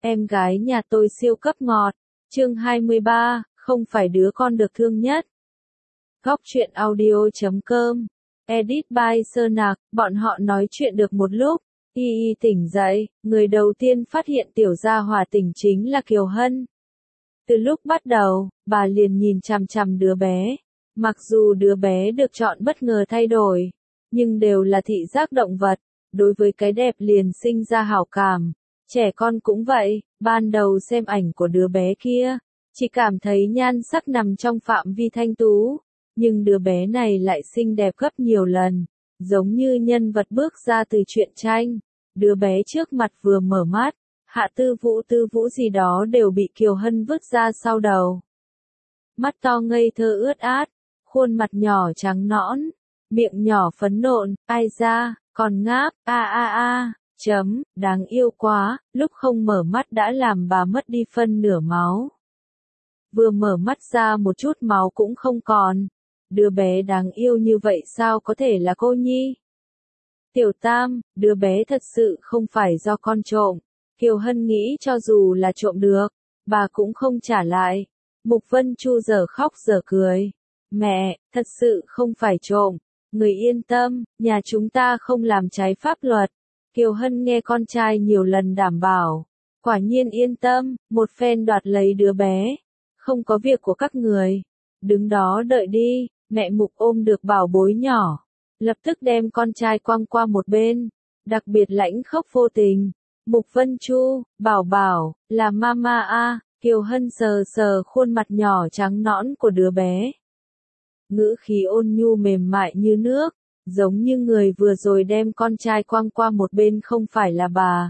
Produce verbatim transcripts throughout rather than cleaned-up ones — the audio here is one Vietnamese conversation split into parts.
Em gái nhà tôi siêu cấp ngọt. Chương hai mươi ba, không phải đứa con được thương nhất. Góc truyện audio chấm com. Edit by Sơn Nạc. Bọn họ nói chuyện được một lúc. Y Y tỉnh dậy, người đầu tiên phát hiện tiểu gia hỏa tỉnh chính là Kiều Hân. Từ lúc bắt đầu, bà liền nhìn chằm chằm đứa bé. Mặc dù đứa bé được chọn bất ngờ thay đổi, nhưng đều là thị giác động vật, đối với cái đẹp liền sinh ra hảo cảm. Trẻ con cũng vậy, ban đầu xem ảnh của đứa bé kia, chỉ cảm thấy nhan sắc nằm trong phạm vi thanh tú, nhưng đứa bé này lại xinh đẹp gấp nhiều lần, giống như nhân vật bước ra từ truyện tranh. Đứa bé trước mặt vừa mở mắt, Hạ Tư Vũ Tư Vũ gì đó đều bị Kiều Hân vứt ra sau đầu. Mắt to ngây thơ ướt át, khuôn mặt nhỏ trắng nõn, miệng nhỏ phấn nộn, ai ra, còn ngáp, a a a, chấm, đáng yêu quá, lúc không mở mắt đã làm bà mất đi phân nửa máu. Vừa mở mắt ra một chút máu cũng không còn. Đứa bé đáng yêu như vậy sao có thể là cô nhi? Tiểu Tam, đứa bé thật sự không phải do con trộm. Kiều Hân nghĩ cho dù là trộm được, bà cũng không trả lại. Mục Vân Chu giờ khóc giờ cười. Mẹ, thật sự không phải trộm. Người yên tâm, nhà chúng ta không làm trái pháp luật. Kiều Hân nghe con trai nhiều lần đảm bảo. Quả nhiên yên tâm, một phen đoạt lấy đứa bé. Không có việc của các người. Đứng đó đợi đi, mẹ Mục ôm được bảo bối nhỏ. Lập tức đem con trai quăng qua một bên. Đặc biệt lãnh khốc vô tình. Mục Vân Chu, bảo bảo, là mama a. Kiều Hân sờ sờ khuôn mặt nhỏ trắng nõn của đứa bé. Ngữ khí ôn nhu mềm mại như nước, giống như người vừa rồi đem con trai quăng qua một bên không phải là bà.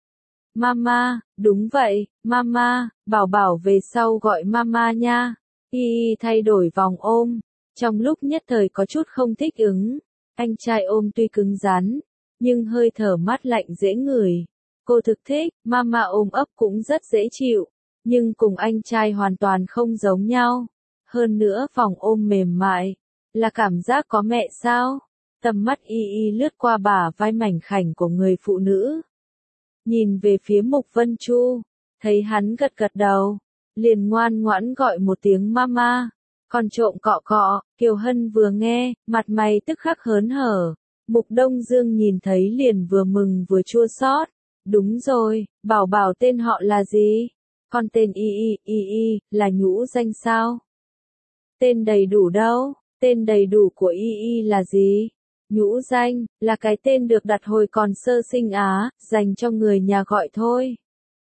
Mama, đúng vậy, mama, bảo bảo về sau gọi mama nha. Y Y thay đổi vòng ôm, trong lúc nhất thời có chút không thích ứng. Anh trai ôm tuy cứng rắn, nhưng hơi thở mát lạnh dễ ngửi. Cô thực thích, mama ôm ấp cũng rất dễ chịu, nhưng cùng anh trai hoàn toàn không giống nhau. Hơn nữa vòng ôm mềm mại, là cảm giác có mẹ sao? Tầm mắt Y Y lướt qua bả vai mảnh khảnh của người phụ nữ. Nhìn về phía Mục Vân Chu, thấy hắn gật gật đầu, liền ngoan ngoãn gọi một tiếng mama. Còn trộm cọ cọ, Kiều Hân vừa nghe, mặt mày tức khắc hớn hở. Mục Đông Dương nhìn thấy liền vừa mừng vừa chua xót. Đúng rồi, bảo bảo tên họ là gì? Con tên Y Y, Y Y, là nhũ danh sao? Tên đầy đủ đâu? Tên đầy đủ của Y Y là gì? Nhũ danh, là cái tên được đặt hồi còn sơ sinh á, dành cho người nhà gọi thôi.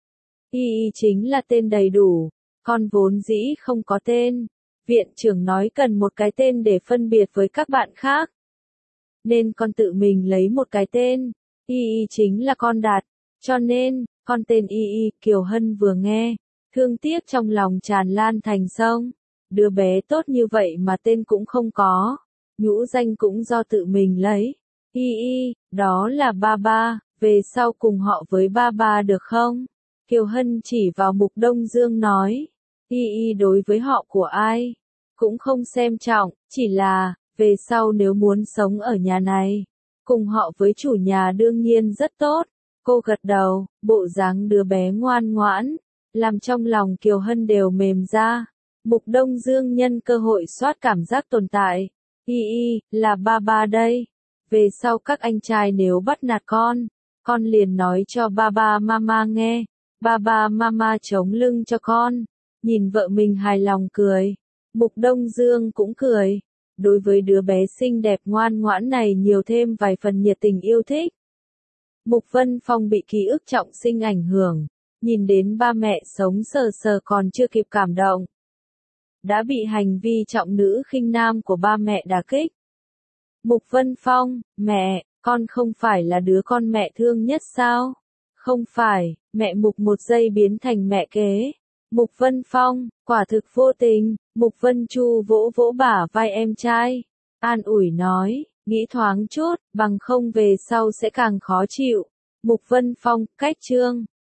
Y Y chính là tên đầy đủ, con vốn dĩ không có tên. Viện trưởng nói cần một cái tên để phân biệt với các bạn khác. Nên con tự mình lấy một cái tên. Y Y chính là con đặt, cho nên, con tên Y Y. Kiều Hân vừa nghe, thương tiếc trong lòng tràn lan thành sông. Đứa bé tốt như vậy mà tên cũng không có. Nhũ danh cũng do tự mình lấy. Y Y, đó là ba ba, về sau cùng họ với ba ba được không? Kiều Hân chỉ vào Mục Đông Dương nói. Y Y đối với họ của ai? Cũng không xem trọng, chỉ là, về sau nếu muốn sống ở nhà này, cùng họ với chủ nhà đương nhiên rất tốt. Cô gật đầu, bộ dáng đứa bé ngoan ngoãn, làm trong lòng Kiều Hân đều mềm ra. Mục Đông Dương nhân cơ hội soát cảm giác tồn tại. Y Y, là ba ba đây. Về sau các anh trai nếu bắt nạt con, con liền nói cho ba ba mama nghe. Ba ba mama chống lưng cho con. Nhìn vợ mình hài lòng cười. Mục Đông Dương cũng cười. Đối với đứa bé xinh đẹp ngoan ngoãn này nhiều thêm vài phần nhiệt tình yêu thích. Mục Vân Phong bị ký ức trọng sinh ảnh hưởng. Nhìn đến ba mẹ sống sờ sờ còn chưa kịp cảm động. Đã bị hành vi trọng nữ khinh nam của ba mẹ đả kích. Mục Vân Phong, mẹ, con không phải là đứa con mẹ thương nhất sao? Không phải, mẹ Mục một giây biến thành mẹ kế. Mục Vân Phong, quả thực vô tình. Mục Vân Chu vỗ vỗ bả vai em trai. An ủi nói, nghĩ thoáng chút, bằng không về sau sẽ càng khó chịu. Mục Vân Phong, cách chương.